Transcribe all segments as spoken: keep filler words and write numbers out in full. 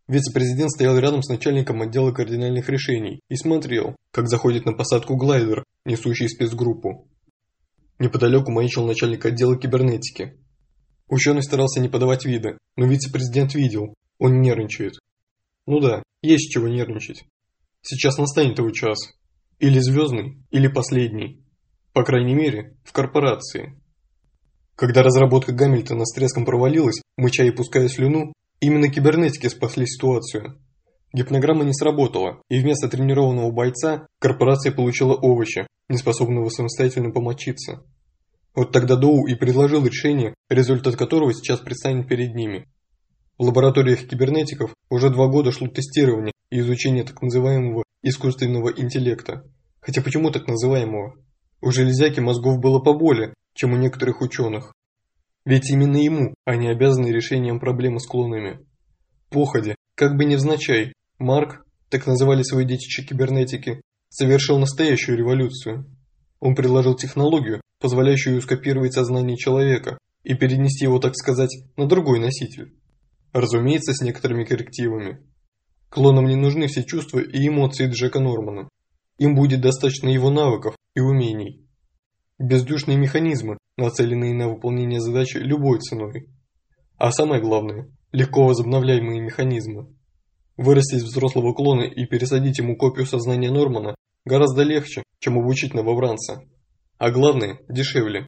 Вице-президент стоял рядом с начальником отдела кардинальных решений и смотрел, как заходит на посадку глайдер, несущий спецгруппу. Неподалеку маячил начальник отдела кибернетики. Ученый старался не подавать вида, но вице-президент видел, он нервничает. Ну да, есть чего нервничать. Сейчас настанет его час. Или звездный, или последний. По крайней мере, в корпорации. Когда разработка Гамильтона с треском провалилась, мыча и пуская слюну, именно кибернетики спасли ситуацию. Гипнограмма не сработала, и вместо тренированного бойца корпорация получила овоща, неспособного самостоятельно помочиться. Вот тогда Доу и предложил решение, результат которого сейчас предстанет перед ними. В лабораториях кибернетиков уже два года шло тестирование и изучение так называемого искусственного интеллекта. Хотя почему так называемого? У железяки мозгов было поболее, чем у некоторых ученых. Ведь именно ему они обязаны решением проблемы с клонами. Походе, как бы невзначай, Марк, так называли свои детище кибернетики, совершил настоящую революцию. Он предложил технологию, позволяющую скопировать сознание человека и перенести его, так сказать, на другой носитель. Разумеется, с некоторыми коррективами. Клонам не нужны все чувства и эмоции Джека Нормана. Им будет достаточно его навыков и умений. Бездушные механизмы, нацеленные на выполнение задачи любой ценой. А самое главное, легко возобновляемые механизмы. Вырастить взрослого клона и пересадить ему копию сознания Нормана гораздо легче, чем обучить новобранца. А главное, дешевле.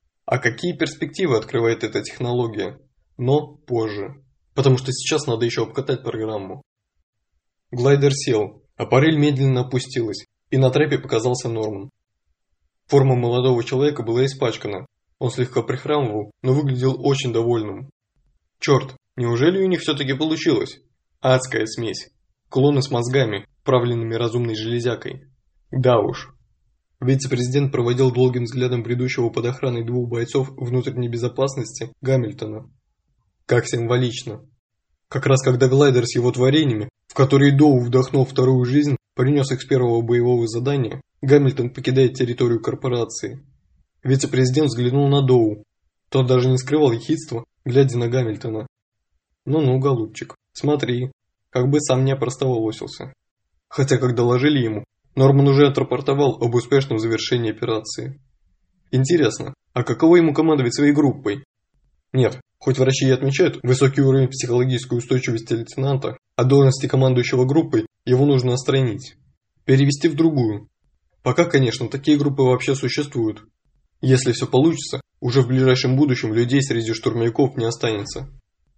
А какие перспективы открывает эта технология? Но позже. Потому что сейчас надо еще обкатать программу. Глайдер сел, а парель медленно опустилась, и на трапе показался Норман. Форма молодого человека была испачкана. Он слегка прихрамывал, но выглядел очень довольным. Черт, неужели у них все-таки получилось? Адская смесь. Клоны с мозгами, правленными разумной железякой. Да уж. Вице-президент проводил долгим взглядом бредущего под охраной двух бойцов внутренней безопасности Гамильтона. Как символично. Как раз когда глайдер с его творениями, в которые Доу вдохнул вторую жизнь, принес их с первого боевого задания, Гамильтон покидает территорию корпорации. Вице-президент взглянул на Доу. Тот даже не скрывал ехидства, глядя на Гамильтона. Ну-ну, голубчик, смотри, как бы сам не опростоволосился. Хотя, когда доложили ему, Норман уже отрапортовал об успешном завершении операции. Интересно, а каково ему командовать своей группой? Нет, хоть врачи и отмечают высокий уровень психологической устойчивости лейтенанта, а должности командующего группой его нужно отстранить. Перевести в другую. Пока, конечно, такие группы вообще существуют. Если все получится, уже в ближайшем будущем людей среди штурмовиков не останется.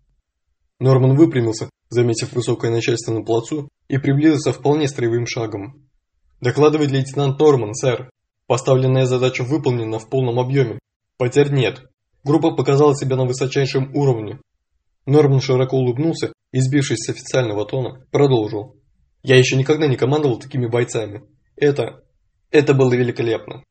Норман выпрямился, заметив высокое начальство на плацу, и приблизился вполне строевым шагом. «Докладывает лейтенант Норман, сэр. Поставленная задача выполнена в полном объеме. Потерь нет. Группа показала себя на высочайшем уровне». Норман широко улыбнулся и, сбившись с официального тона, продолжил. «Я еще никогда не командовал такими бойцами. Это... это было великолепно».